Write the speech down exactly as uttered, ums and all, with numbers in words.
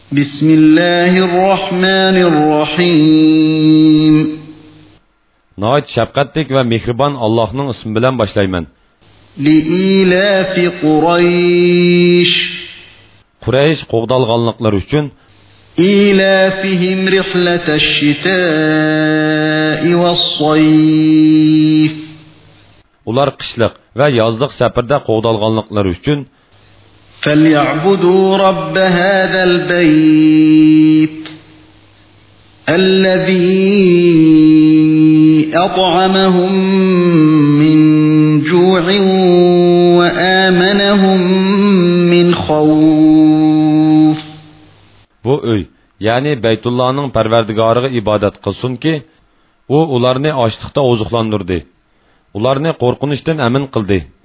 بسم الله الرحمن الرحيم نهايت شفقتlik ve mehriban Allah'ın ismi bilen başlayman. لإيلاف قريش Quraysh qo'g'dalganliklari uchun إيلافهم رحلة الشتاء والصيف ular qishliq va yozliq safarda qo'g'dalganliklari uchun فليعبدوا رب هذا البيت الذي أطعمهم من جوع وآمنهم من خوف. Bu uy, yani Beytullah'ın Perverdigarı'na ibadet kılsın ki, o ularını açlıkta ozuqlandırdı. Ularını korkunçtan emin kıldı.